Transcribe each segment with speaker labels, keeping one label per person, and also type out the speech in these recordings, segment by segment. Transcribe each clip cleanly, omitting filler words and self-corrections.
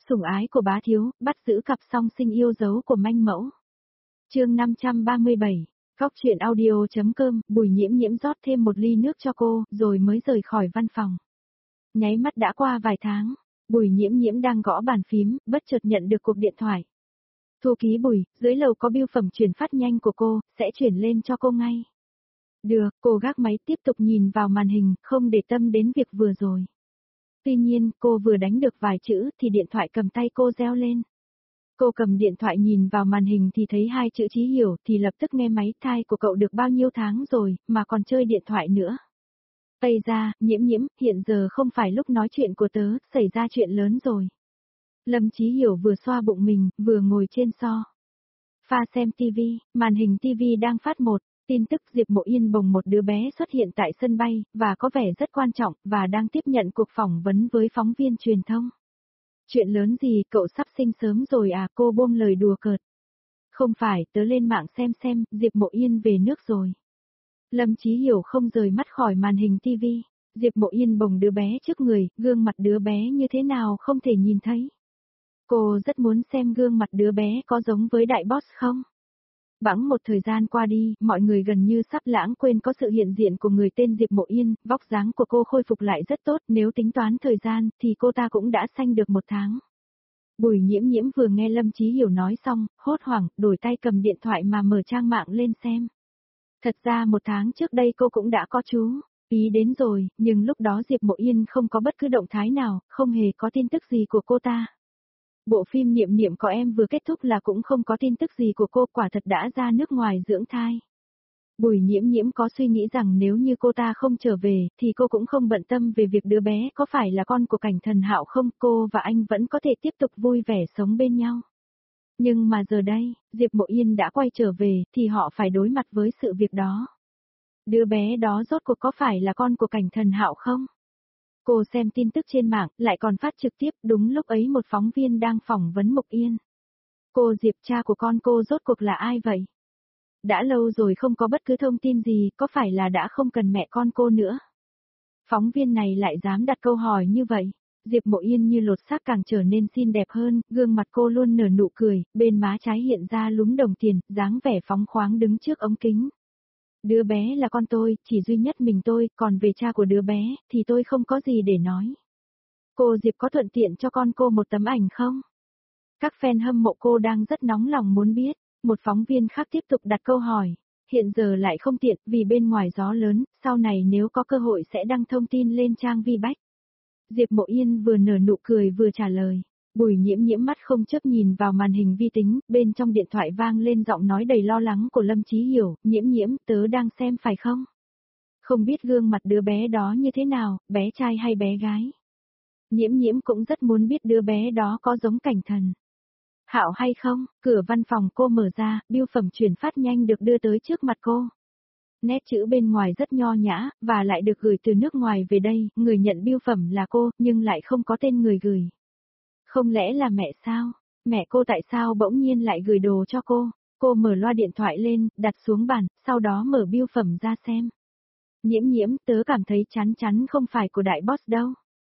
Speaker 1: Sủng ái của bá thiếu, bắt giữ cặp song sinh yêu dấu của manh mẫu. Chương 537. Góc truyện audio.com. Bùi Nhiễm Nhiễm rót thêm một ly nước cho cô, rồi mới rời khỏi văn phòng. Nháy mắt đã qua vài tháng, Bùi Nhiễm Nhiễm đang gõ bàn phím, bất chợt nhận được cuộc điện thoại. Thư ký Bùi, dưới lầu có bưu phẩm chuyển phát nhanh của cô, sẽ chuyển lên cho cô ngay. Được, cô gác máy tiếp tục nhìn vào màn hình, không để tâm đến việc vừa rồi. Tuy nhiên, cô vừa đánh được vài chữ thì điện thoại cầm tay cô reo lên. Cô cầm điện thoại nhìn vào màn hình thì thấy hai chữ Chí Hiểu thì lập tức nghe máy. Thai của cậu được bao nhiêu tháng rồi, mà còn chơi điện thoại nữa. Tây ra, Nhiễm Nhiễm, hiện giờ không phải lúc nói chuyện của tớ, xảy ra chuyện lớn rồi. Lâm Chí Hiểu vừa xoa bụng mình, vừa ngồi trên pha xem TV, màn hình TV đang phát một tin tức Diệp Mộ Yên bồng một đứa bé xuất hiện tại sân bay, và có vẻ rất quan trọng, và đang tiếp nhận cuộc phỏng vấn với phóng viên truyền thông. Chuyện lớn gì, cậu sắp sinh sớm rồi à, cô buông lời đùa cợt. Không phải, tớ lên mạng xem, Diệp Mộ Yên về nước rồi. Lâm Chí Hiểu không rời mắt khỏi màn hình TV, Diệp Mộ Yên bồng đứa bé trước người, gương mặt đứa bé như thế nào không thể nhìn thấy. Cô rất muốn xem gương mặt đứa bé có giống với đại boss không? Bẵng một thời gian qua đi, mọi người gần như sắp lãng quên có sự hiện diện của người tên Diệp Mộ Yên, vóc dáng của cô khôi phục lại rất tốt, nếu tính toán thời gian, thì cô ta cũng đã sanh được 1 tháng. Bùi Nhiễm Nhiễm vừa nghe Lâm Chí Hiểu nói xong, hốt hoảng, đổi tay cầm điện thoại mà mở trang mạng lên xem. Thật ra 1 tháng trước đây cô cũng đã có chú ý đến rồi, nhưng lúc đó Diệp Mộ Yên không có bất cứ động thái nào, không hề có tin tức gì của cô ta. Bộ phim Niệm Niệm có em vừa kết thúc là cũng không có tin tức gì của cô, quả thật đã ra nước ngoài dưỡng thai. Bùi Nhiễm Nhiễm có suy nghĩ rằng nếu như cô ta không trở về, thì cô cũng không bận tâm về việc đứa bé có phải là con của Cảnh Thần Hạo không, cô và anh vẫn có thể tiếp tục vui vẻ sống bên nhau. Nhưng mà giờ đây, Diệp Mộ Yên đã quay trở về, thì họ phải đối mặt với sự việc đó. Đứa bé đó rốt cuộc có phải là con của Cảnh Thần Hạo không? Cô xem tin tức trên mạng, lại còn phát trực tiếp, đúng lúc ấy một phóng viên đang phỏng vấn Mộc Yên. Cô Diệp, cha của con cô rốt cuộc là ai vậy? Đã lâu rồi không có bất cứ thông tin gì, có phải là đã không cần mẹ con cô nữa? Phóng viên này lại dám đặt câu hỏi như vậy. Diệp Mộ Yên như lột xác càng trở nên xinh đẹp hơn, gương mặt cô luôn nở nụ cười, bên má trái hiện ra lúm đồng tiền, dáng vẻ phóng khoáng đứng trước ống kính. Đứa bé là con tôi, chỉ duy nhất mình tôi, còn về cha của đứa bé, thì tôi không có gì để nói. Cô Diệp có thuận tiện cho con cô một tấm ảnh không? Các fan hâm mộ cô đang rất nóng lòng muốn biết. Một phóng viên khác tiếp tục đặt câu hỏi. Hiện giờ lại không tiện, vì bên ngoài gió lớn, sau này nếu có cơ hội sẽ đăng thông tin lên trang VBách. Diệp Mộ Yên vừa nở nụ cười vừa trả lời. Bùi Nhiễm Nhiễm mắt không chớp nhìn vào màn hình vi tính, bên trong điện thoại vang lên giọng nói đầy lo lắng của Lâm Chí Hiểu, Nhiễm Nhiễm, tớ đang xem phải không? Không biết gương mặt đứa bé đó như thế nào, bé trai hay bé gái? Nhiễm Nhiễm cũng rất muốn biết đứa bé đó có giống Cảnh Thần Hạo hay không. Cửa văn phòng cô mở ra, bưu phẩm chuyển phát nhanh được đưa tới trước mặt cô. Nét chữ bên ngoài rất nho nhã, và lại được gửi từ nước ngoài về đây, người nhận bưu phẩm là cô, nhưng lại không có tên người gửi. Không lẽ là mẹ sao? Mẹ cô tại sao bỗng nhiên lại gửi đồ cho cô? Cô mở loa điện thoại lên, đặt xuống bàn, sau đó mở bưu phẩm ra xem. Nhiễm Nhiễm, tớ cảm thấy chắn không phải của đại boss đâu.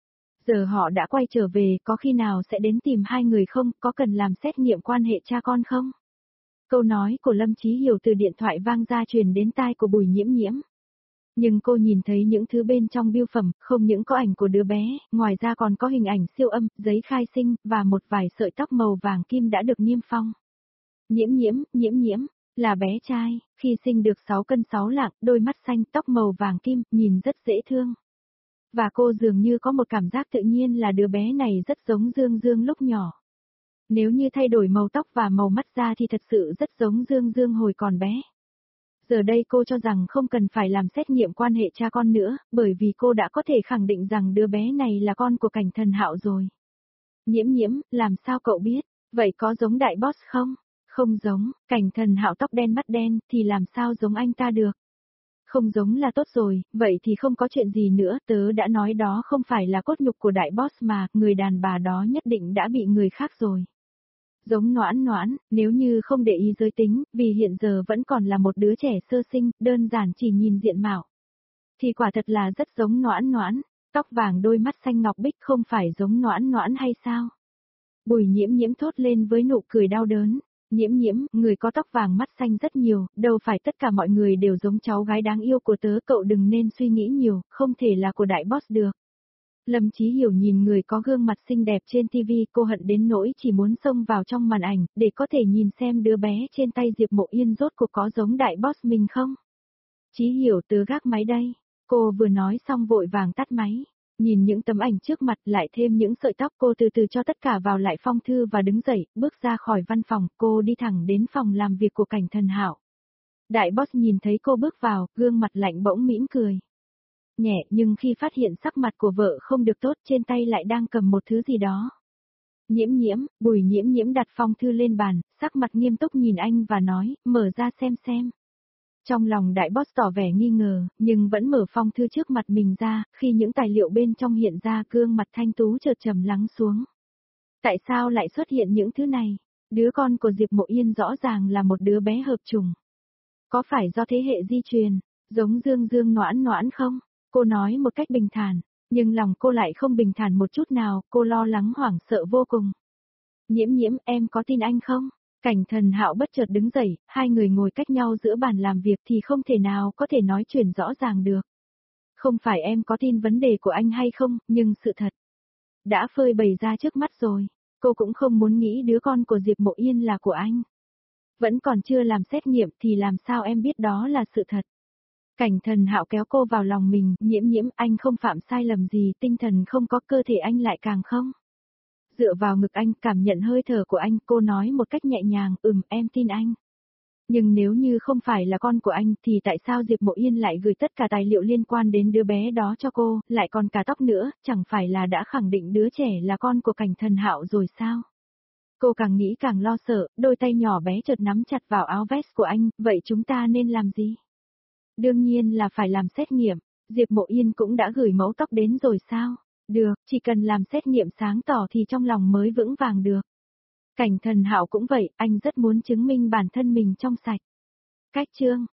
Speaker 1: Giờ họ đã quay trở về, có khi nào sẽ đến tìm hai người không, có cần làm xét nghiệm quan hệ cha con không? Câu nói của Lâm Chí Hiểu từ điện thoại vang ra truyền đến tai của Bùi Nhiễm Nhiễm. Nhưng cô nhìn thấy những thứ bên trong bưu phẩm, không những có ảnh của đứa bé, ngoài ra còn có hình ảnh siêu âm, giấy khai sinh, và một vài sợi tóc màu vàng kim đã được niêm phong. Nhiễm Nhiễm, là bé trai, khi sinh được 6 cân 6 lạng, đôi mắt xanh, tóc màu vàng kim, nhìn rất dễ thương. Và cô dường như có một cảm giác tự nhiên là đứa bé này rất giống Dương Dương lúc nhỏ. Nếu như thay đổi màu tóc và màu mắt ra thì thật sự rất giống Dương Dương hồi còn bé. Giờ đây cô cho rằng không cần phải làm xét nghiệm quan hệ cha con nữa, bởi vì cô đã có thể khẳng định rằng đứa bé này là con của Cảnh Thần Hạo rồi. Nhiễm Nhiễm, làm sao cậu biết? Vậy có giống đại boss không? Không giống, Cảnh Thần Hạo tóc đen mắt đen, thì làm sao giống anh ta được? Không giống là tốt rồi, vậy thì không có chuyện gì nữa, tớ đã nói đó không phải là cốt nhục của đại boss mà, người đàn bà đó nhất định đã bị người khác rồi. Giống Noãn, nếu như không để ý giới tính, vì hiện giờ vẫn còn là một đứa trẻ sơ sinh, đơn giản chỉ nhìn diện mạo. Thì quả thật là rất giống Noãn, tóc vàng đôi mắt xanh ngọc bích không phải giống Noãn hay sao? Bùi nhiễm nhiễm thốt lên với nụ cười đau đớn. Nhiễm nhiễm, người có tóc vàng mắt xanh rất nhiều, đâu phải tất cả mọi người đều giống cháu gái đáng yêu của tớ, cậu đừng nên suy nghĩ nhiều, không thể là của đại boss được. Lâm Chí Hiểu nhìn người có gương mặt xinh đẹp trên TV, cô hận đến nỗi chỉ muốn xông vào trong màn ảnh, để có thể nhìn xem đứa bé trên tay Diệp Mộ Yên rốt cuộc có giống đại boss mình không. Chí Hiểu, tớ gác máy đây. Cô vừa nói xong vội vàng tắt máy. Nhìn những tấm ảnh trước mặt lại thêm những sợi tóc, cô từ từ cho tất cả vào lại phong thư và đứng dậy, bước ra khỏi văn phòng, cô đi thẳng đến phòng làm việc của Cảnh Thần Hạo. Đại boss nhìn thấy cô bước vào, gương mặt lạnh bỗng mỉm cười. Nhẹ, nhưng khi phát hiện sắc mặt của vợ không được tốt, trên tay lại đang cầm một thứ gì đó. Nhiễm nhiễm, Bùi nhiễm nhiễm đặt phong thư lên bàn, sắc mặt nghiêm túc nhìn anh và nói, mở ra xem. Trong lòng đại boss tỏ vẻ nghi ngờ, nhưng vẫn mở phong thư trước mặt mình ra, khi những tài liệu bên trong hiện ra, gương mặt thanh tú chợt trầm lắng xuống. Tại sao lại xuất hiện những thứ này? Đứa con của Diệp Mộ Yên rõ ràng là một đứa bé hợp chủng. Có phải do thế hệ di truyền, giống Dương Dương Noãn Noãn không? Cô nói một cách bình thản, nhưng lòng cô lại không bình thản một chút nào, cô lo lắng hoảng sợ vô cùng. Nhiễm nhiễm, em có tin anh không? Cảnh Thần Hạo bất chợt đứng dậy, hai người ngồi cách nhau giữa bàn làm việc thì không thể nào có thể nói chuyện rõ ràng được. Không phải em có tin vấn đề của anh hay không, nhưng sự thật đã phơi bày ra trước mắt rồi. Cô cũng không muốn nghĩ đứa con của Diệp Mộ Yên là của anh. Vẫn còn chưa làm xét nghiệm thì làm sao em biết đó là sự thật. Cảnh Thần Hạo kéo cô vào lòng mình, nhiễm nhiễm, anh không phạm sai lầm gì, tinh thần không có, cơ thể anh lại càng không. Dựa vào ngực anh, cảm nhận hơi thở của anh, cô nói một cách nhẹ nhàng, em tin anh. Nhưng nếu như không phải là con của anh thì tại sao Diệp Mộ Yên lại gửi tất cả tài liệu liên quan đến đứa bé đó cho cô, lại còn cả tóc nữa, chẳng phải là đã khẳng định đứa trẻ là con của Cảnh Thần Hạo rồi sao? Cô càng nghĩ càng lo sợ, đôi tay nhỏ bé chợt nắm chặt vào áo vest của anh, vậy chúng ta nên làm gì? Đương nhiên là phải làm xét nghiệm, Diệp Mộ Yên cũng đã gửi mẫu tóc đến rồi sao? Được, chỉ cần làm xét nghiệm sáng tỏ thì trong lòng mới vững vàng được. Cảnh Thần Hạo cũng vậy, anh rất muốn chứng minh bản thân mình trong sạch. Cách chương